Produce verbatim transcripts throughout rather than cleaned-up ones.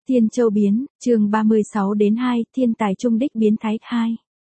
Tiên Châu biến, chương ba mươi sáu đến hai, thiên tài trung đích biến thái hai.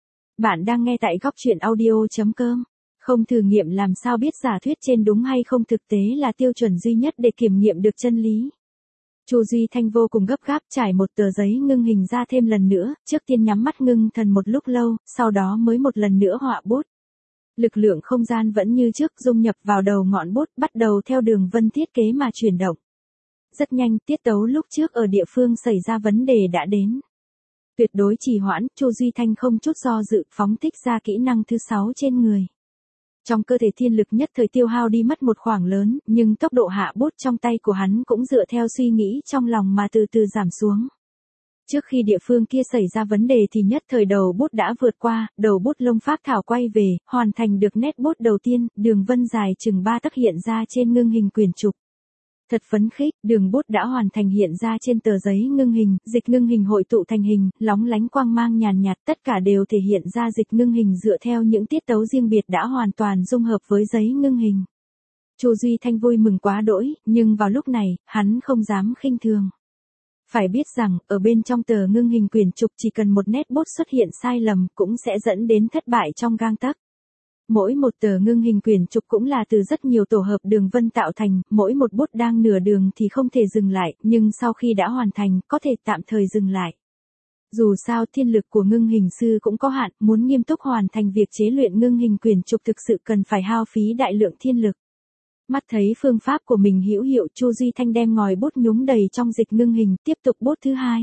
Bạn đang nghe tại góc truyện audio chấm com. Không thử nghiệm làm sao biết giả thuyết trên đúng hay không, thực tế là tiêu chuẩn duy nhất để kiểm nghiệm được chân lý. Chu Duy Thanh vô cùng gấp gáp trải một tờ giấy ngưng hình ra thêm lần nữa, trước tiên nhắm mắt ngưng thần một lúc lâu, sau đó mới một lần nữa họa bút. Lực lượng không gian vẫn như trước dung nhập vào đầu ngọn bút, bắt đầu theo đường vân thiết kế mà chuyển động. Rất nhanh, tiết tấu lúc trước ở địa phương xảy ra vấn đề đã đến. Tuyệt đối trì hoãn, Chu Duy Thanh không chút do dự phóng thích ra kỹ năng thứ sáu trên người. Trong cơ thể thiên lực nhất thời tiêu hao đi mất một khoảng lớn, nhưng tốc độ hạ bút trong tay của hắn cũng dựa theo suy nghĩ trong lòng mà từ từ giảm xuống. Trước khi địa phương kia xảy ra vấn đề thì nhất thời đầu bút đã vượt qua, đầu bút lông phác thảo quay về, hoàn thành được nét bút đầu tiên, đường vân dài chừng ba tấc hiện ra trên ngưng hình quyển trục. Thật phấn khích, đường bút đã hoàn thành hiện ra trên tờ giấy ngưng hình, dịch ngưng hình hội tụ thành hình, lóng lánh quang mang nhàn nhạt, tất cả đều thể hiện ra dịch ngưng hình dựa theo những tiết tấu riêng biệt đã hoàn toàn dung hợp với giấy ngưng hình. Chu Duy Thanh vui mừng quá đỗi, nhưng vào lúc này, hắn không dám khinh thường. Phải biết rằng, ở bên trong tờ ngưng hình quyển trục chỉ cần một nét bút xuất hiện sai lầm cũng sẽ dẫn đến thất bại trong gang tấc. Mỗi một tờ ngưng hình quyển trục cũng là từ rất nhiều tổ hợp đường vân tạo thành, mỗi một bút đang nửa đường thì không thể dừng lại, nhưng sau khi đã hoàn thành, có thể tạm thời dừng lại. Dù sao thiên lực của ngưng hình sư cũng có hạn, muốn nghiêm túc hoàn thành việc chế luyện ngưng hình quyển trục thực sự cần phải hao phí đại lượng thiên lực. Mắt thấy phương pháp của mình hữu hiệu, Chu Duy Thanh đem ngòi bút nhúng đầy trong dịch ngưng hình, tiếp tục bút thứ hai.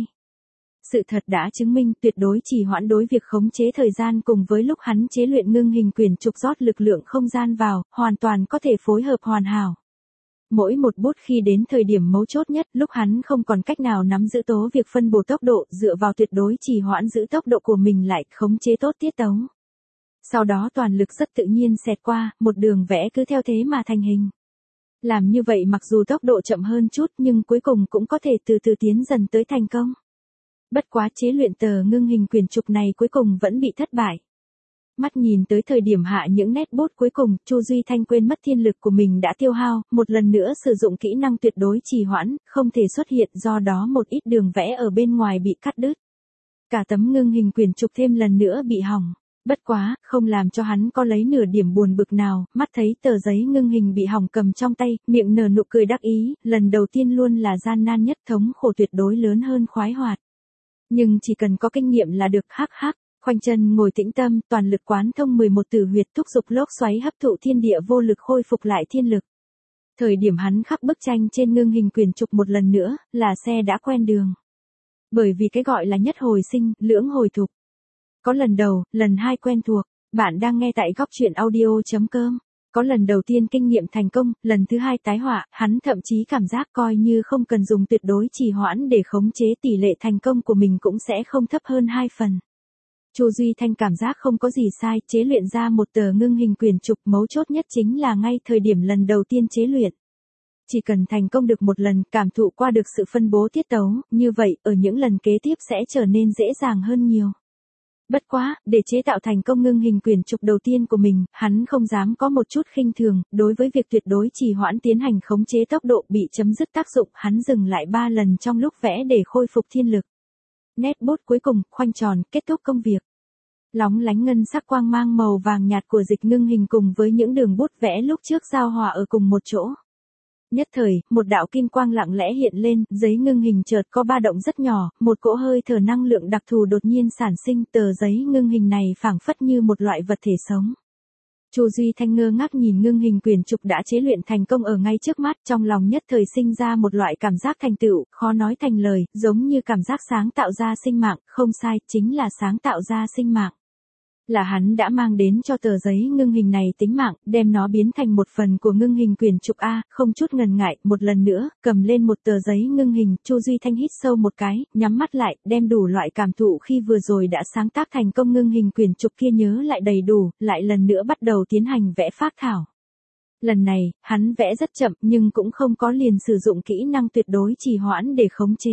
Sự thật đã chứng minh tuyệt đối trì hoãn đối việc khống chế thời gian cùng với lúc hắn chế luyện ngưng hình quyển trục rót lực lượng không gian vào, hoàn toàn có thể phối hợp hoàn hảo. Mỗi một bút khi đến thời điểm mấu chốt nhất, lúc hắn không còn cách nào nắm giữ tố việc phân bổ tốc độ, dựa vào tuyệt đối trì hoãn giữ tốc độ của mình lại khống chế tốt tiết tấu. Sau đó toàn lực rất tự nhiên xẹt qua, một đường vẽ cứ theo thế mà thành hình. Làm như vậy mặc dù tốc độ chậm hơn chút nhưng cuối cùng cũng có thể từ từ tiến dần tới thành công. Bất quá chế luyện tờ ngưng hình quyển trục này cuối cùng vẫn bị thất bại. Mắt nhìn tới thời điểm hạ những nét bút cuối cùng, Chu Duy Thanh quên mất thiên lực của mình đã tiêu hao, một lần nữa sử dụng kỹ năng tuyệt đối trì hoãn, không thể xuất hiện, do đó một ít đường vẽ ở bên ngoài bị cắt đứt. Cả tấm ngưng hình quyển trục thêm lần nữa bị hỏng. Bất quá, không làm cho hắn có lấy nửa điểm buồn bực nào, mắt thấy tờ giấy ngưng hình bị hỏng cầm trong tay, miệng nở nụ cười đắc ý, lần đầu tiên luôn là gian nan nhất, thống khổ tuyệt đối lớn hơn khoái hoạt. Nhưng chỉ cần có kinh nghiệm là được, hắc hắc, khoanh chân ngồi tĩnh tâm, toàn lực quán thông mười một tử huyệt, thúc dục lốc xoáy hấp thụ thiên địa vô lực khôi phục lại thiên lực. Thời điểm hắn khắc bức tranh trên ngưng hình quyển trục một lần nữa, là xe đã quen đường. Bởi vì cái gọi là nhất hồi sinh, lưỡng hồi thục. Có lần đầu, lần hai quen thuộc, bạn đang nghe tại góc truyện audio chấm com. Có lần đầu tiên kinh nghiệm thành công, lần thứ hai tái họa, hắn thậm chí cảm giác coi như không cần dùng tuyệt đối trì hoãn để khống chế tỷ lệ thành công của mình cũng sẽ không thấp hơn hai phần. Chu Duy Thanh cảm giác không có gì sai, chế luyện ra một tờ ngưng hình quyển trục, mấu chốt nhất chính là ngay thời điểm lần đầu tiên chế luyện. Chỉ cần thành công được một lần, cảm thụ qua được sự phân bố tiết tấu, như vậy, ở những lần kế tiếp sẽ trở nên dễ dàng hơn nhiều. Bất quá, để chế tạo thành công ngưng hình quyển trục đầu tiên của mình, hắn không dám có một chút khinh thường, đối với việc tuyệt đối trì hoãn tiến hành khống chế tốc độ bị chấm dứt tác dụng, hắn dừng lại ba lần trong lúc vẽ để khôi phục thiên lực. Nét bút cuối cùng, khoanh tròn, kết thúc công việc. Lóng lánh ngân sắc quang mang màu vàng nhạt của dịch ngưng hình cùng với những đường bút vẽ lúc trước giao hòa ở cùng một chỗ. Nhất thời, một đạo kim quang lặng lẽ hiện lên, giấy ngưng hình chợt có ba động rất nhỏ, một cỗ hơi thở năng lượng đặc thù đột nhiên sản sinh, tờ giấy ngưng hình này phảng phất như một loại vật thể sống. Chu Duy Thanh ngơ ngác nhìn ngưng hình quyển trục đã chế luyện thành công ở ngay trước mắt, trong lòng nhất thời sinh ra một loại cảm giác thành tựu, khó nói thành lời, giống như cảm giác sáng tạo ra sinh mạng, không sai, chính là sáng tạo ra sinh mạng. Là hắn đã mang đến cho tờ giấy ngưng hình này tính mạng, đem nó biến thành một phần của ngưng hình quyển trục A, không chút ngần ngại, một lần nữa, cầm lên một tờ giấy ngưng hình, Chu Duy Thanh hít sâu một cái, nhắm mắt lại, đem đủ loại cảm thụ khi vừa rồi đã sáng tác thành công ngưng hình quyển trục kia nhớ lại đầy đủ, lại lần nữa bắt đầu tiến hành vẽ phác thảo. Lần này, hắn vẽ rất chậm nhưng cũng không có liền sử dụng kỹ năng tuyệt đối trì hoãn để khống chế.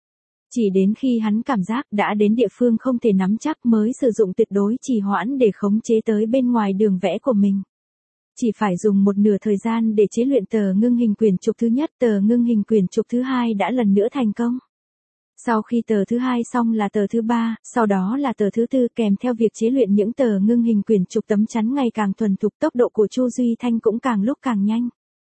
Chỉ đến khi hắn cảm giác đã đến địa phương không thể nắm chắc mới sử dụng tuyệt đối trì hoãn để khống chế tới bên ngoài đường vẽ của mình. Chỉ phải dùng một nửa thời gian để chế luyện tờ ngưng hình quyển trục thứ nhất, tờ ngưng hình quyển trục thứ hai đã lần nữa thành công. Sau khi tờ thứ hai xong là tờ thứ ba, sau đó là tờ thứ tư, kèm theo việc chế luyện những tờ ngưng hình quyển trục tấm chắn ngày càng thuần thục, tốc độ của Chu Duy Thanh cũng càng lúc càng nhanh.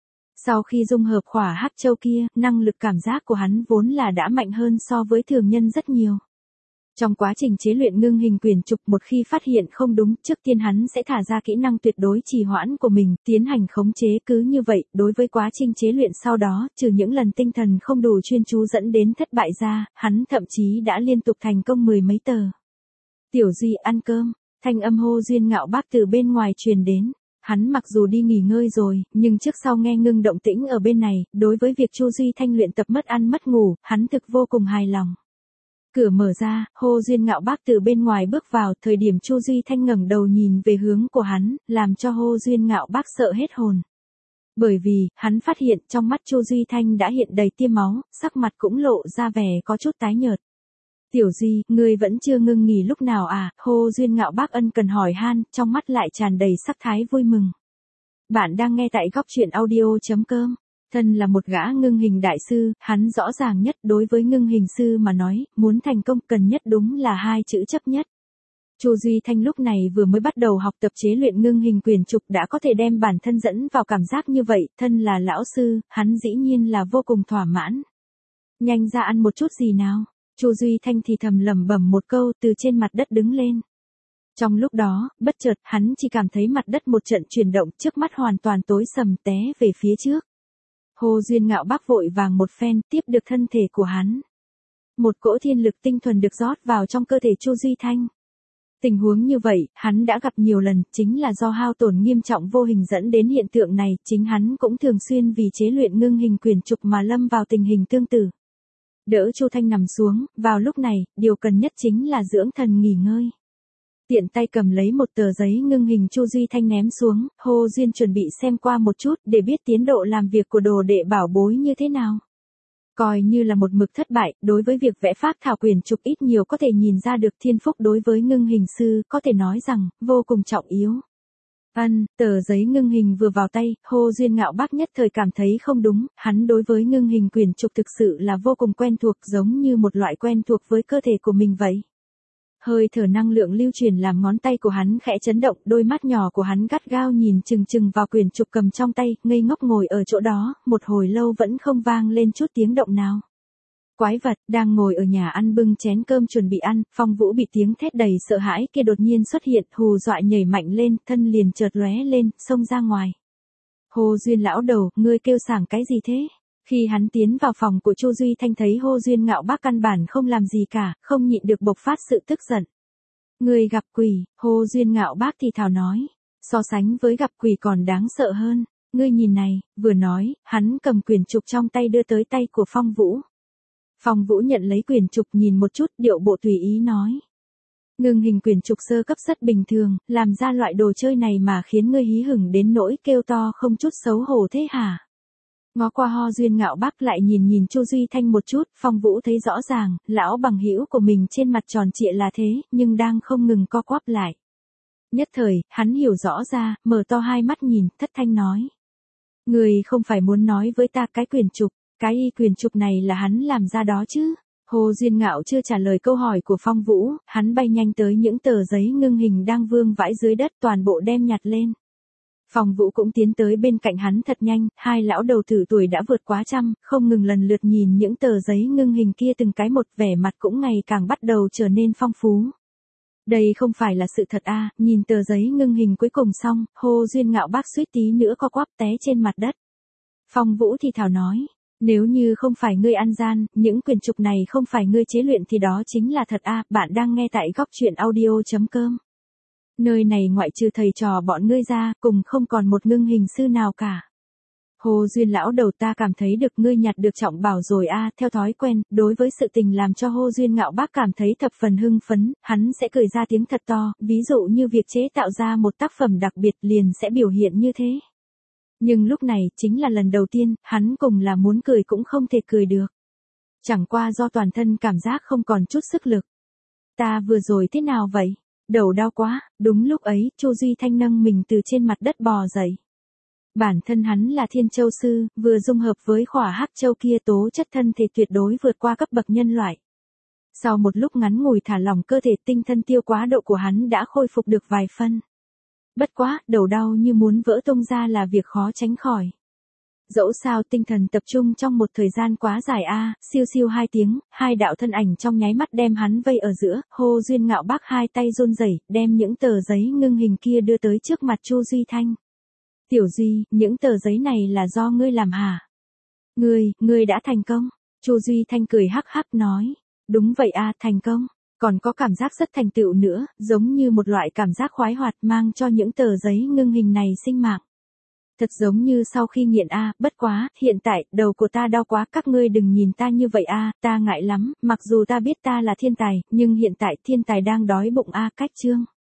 Sau khi dung hợp khỏa hắc châu kia, năng lực cảm giác của hắn vốn là đã mạnh hơn so với thường nhân rất nhiều. Trong quá trình chế luyện ngưng hình quyển trục, một khi phát hiện không đúng, trước tiên hắn sẽ thả ra kỹ năng tuyệt đối trì hoãn của mình, tiến hành khống chế. Cứ như vậy, đối với quá trình chế luyện sau đó, trừ những lần tinh thần không đủ chuyên chú dẫn đến thất bại ra, hắn thậm chí đã liên tục thành công mười mấy tờ. Tiểu Duy ăn cơm, thanh âm hô duyên ngạo bác từ bên ngoài truyền đến. Hắn mặc dù đi nghỉ ngơi rồi, nhưng trước sau nghe ngưng động tĩnh ở bên này, đối với việc Chu Duy Thanh luyện tập mất ăn mất ngủ, hắn thực vô cùng hài lòng. Cửa mở ra, hô duyên ngạo bác từ bên ngoài bước vào, thời điểm Chu Duy Thanh ngẩng đầu nhìn về hướng của hắn, làm cho hô duyên ngạo bác sợ hết hồn. Bởi vì, hắn phát hiện trong mắt Chu Duy Thanh đã hiện đầy tia máu, sắc mặt cũng lộ ra vẻ có chút tái nhợt. Tiểu Duy, ngươi vẫn chưa ngưng nghỉ lúc nào à? Hô duyên ngạo bác ân cần hỏi han, trong mắt lại tràn đầy sắc thái vui mừng. Bạn đang nghe tại góc truyện audio.com. Thân là một gã ngưng hình đại sư, hắn rõ ràng nhất đối với ngưng hình sư mà nói, muốn thành công cần nhất đúng là hai chữ chấp nhất. Chu Duy Thanh lúc này vừa mới bắt đầu học tập chế luyện ngưng hình quyển trục đã có thể đem bản thân dẫn vào cảm giác như vậy, thân là lão sư, hắn dĩ nhiên là vô cùng thỏa mãn. Nhanh ra ăn một chút gì nào. Chu Duy Thanh thì thầm lẩm bẩm một câu từ trên mặt đất đứng lên. Trong lúc đó, bất chợt hắn chỉ cảm thấy mặt đất một trận chuyển động, trước mắt hoàn toàn tối sầm, té về phía trước. Hồ duyên ngạo bác vội vàng một phen tiếp được thân thể của hắn. Một cỗ thiên lực tinh thuần được rót vào trong cơ thể Chu Duy Thanh. Tình huống như vậy, hắn đã gặp nhiều lần, chính là do hao tổn nghiêm trọng vô hình dẫn đến hiện tượng này, chính hắn cũng thường xuyên vì chế luyện ngưng hình quyển trục mà lâm vào tình hình tương tự. Đỡ Chu Thanh nằm xuống, vào lúc này, điều cần nhất chính là dưỡng thần nghỉ ngơi. Tiện tay cầm lấy một tờ giấy ngưng hình Chu Duy Thanh ném xuống, Hồ Duyên chuẩn bị xem qua một chút để biết tiến độ làm việc của đồ đệ bảo bối như thế nào. Coi như là một mực thất bại, đối với việc vẽ pháp thảo quyển trục ít nhiều có thể nhìn ra được thiên phúc đối với ngưng hình sư, có thể nói rằng, vô cùng trọng yếu. Ân, tờ giấy ngưng hình vừa vào tay, Hồ Duyên ngạo bác nhất thời cảm thấy không đúng, hắn đối với ngưng hình quyển trục thực sự là vô cùng quen thuộc, giống như một loại quen thuộc với cơ thể của mình vậy. Hơi thở năng lượng lưu truyền làm ngón tay của hắn khẽ chấn động, đôi mắt nhỏ của hắn gắt gao nhìn chừng chừng vào quyển trục cầm trong tay, ngây ngốc ngồi ở chỗ đó, một hồi lâu vẫn không vang lên chút tiếng động nào. Quái vật, đang ngồi ở nhà ăn bưng chén cơm chuẩn bị ăn, Phong Vũ bị tiếng thét đầy sợ hãi kia đột nhiên xuất hiện, hù dọa nhảy mạnh lên, thân liền chợt lóe lên, xông ra ngoài. Hồ Duyên lão đầu, ngươi kêu sảng cái gì thế? Khi hắn tiến vào phòng của Chu Duy Thanh thấy Hồ Duyên ngạo bác căn bản không làm gì cả, không nhịn được bộc phát sự tức giận. Ngươi gặp quỷ, Hồ Duyên ngạo bác thì thào nói, so sánh với gặp quỷ còn đáng sợ hơn, ngươi nhìn này, vừa nói, hắn cầm quyển trục trong tay đưa tới tay của Phong Vũ. Phong Vũ nhận lấy quyển trục nhìn một chút, điệu bộ tùy ý nói. Ngưng hình quyển trục sơ cấp rất bình thường, làm ra loại đồ chơi này mà khiến ngươi hí hửng đến nỗi kêu to không chút xấu hổ thế hả? Ngó qua Ho Duyên ngạo bác lại nhìn nhìn Chu Duy Thanh một chút, Phong Vũ thấy rõ ràng, lão bằng hữu của mình trên mặt tròn trịa là thế, nhưng đang không ngừng co quắp lại. Nhất thời, hắn hiểu rõ ra, mở to hai mắt nhìn, thất thanh nói. Người không phải muốn nói với ta cái quyển trục, cái y quyển trục này là hắn làm ra đó chứ? Hồ Duyên ngạo chưa trả lời câu hỏi của Phong Vũ, hắn bay nhanh tới những tờ giấy ngưng hình đang vương vãi dưới đất toàn bộ đem nhặt lên. Phong Vũ cũng tiến tới bên cạnh hắn thật nhanh, hai lão đầu tử tuổi đã vượt quá trăm, không ngừng lần lượt nhìn những tờ giấy ngưng hình kia từng cái một, vẻ mặt cũng ngày càng bắt đầu trở nên phong phú. Đây không phải là sự thật à, nhìn tờ giấy ngưng hình cuối cùng xong, Hồ Duyên ngạo bác suýt tí nữa co quắp té trên mặt đất. Phong Vũ thì thào nói, nếu như không phải ngươi ăn gian, những quyển trục này không phải ngươi chế luyện thì đó chính là thật à, bạn đang nghe tại góc truyện audio.com. Nơi này ngoại trừ thầy trò bọn ngươi ra, cùng không còn một ngưng hình sư nào cả. Hồ Duyên lão đầu, ta cảm thấy được ngươi nhặt được trọng bảo rồi a. Theo thói quen, đối với sự tình làm cho Hồ Duyên ngạo bác cảm thấy thập phần hưng phấn, hắn sẽ cười ra tiếng thật to, ví dụ như việc chế tạo ra một tác phẩm đặc biệt liền sẽ biểu hiện như thế. Nhưng lúc này, chính là lần đầu tiên, hắn cùng là muốn cười cũng không thể cười được. Chẳng qua do toàn thân cảm giác không còn chút sức lực. Ta vừa rồi thế nào vậy? Đầu đau quá, đúng lúc ấy, Chu Duy Thanh nâng mình từ trên mặt đất bò dậy. Bản thân hắn là Thiên Châu Sư, vừa dung hợp với khỏa hắc châu kia tố chất thân thể tuyệt đối vượt qua cấp bậc nhân loại. Sau một lúc ngắn ngủi thả lỏng cơ thể, tinh thần tiêu quá độ của hắn đã khôi phục được vài phân. Bất quá, đầu đau như muốn vỡ tung ra là việc khó tránh khỏi. Dẫu sao tinh thần tập trung trong một thời gian quá dài a, à, siêu siêu hai tiếng, hai đạo thân ảnh trong nháy mắt đem hắn vây ở giữa, Hồ Duyên Ngạo Bác hai tay run rẩy, đem những tờ giấy ngưng hình kia đưa tới trước mặt Chu Duy Thanh. Tiểu Duy, những tờ giấy này là do ngươi làm hả? Ngươi, ngươi đã thành công. Chu Duy Thanh cười hắc hắc nói. Đúng vậy a, à, thành công. Còn có cảm giác rất thành tựu nữa, giống như một loại cảm giác khoái hoạt mang cho những tờ giấy ngưng hình này sinh mạng. Thật giống như sau khi nghiện a, à, bất quá, hiện tại, đầu của ta đau quá, các ngươi đừng nhìn ta như vậy a, à, ta ngại lắm, mặc dù ta biết ta là thiên tài, nhưng hiện tại thiên tài đang đói bụng a, à, cách chương.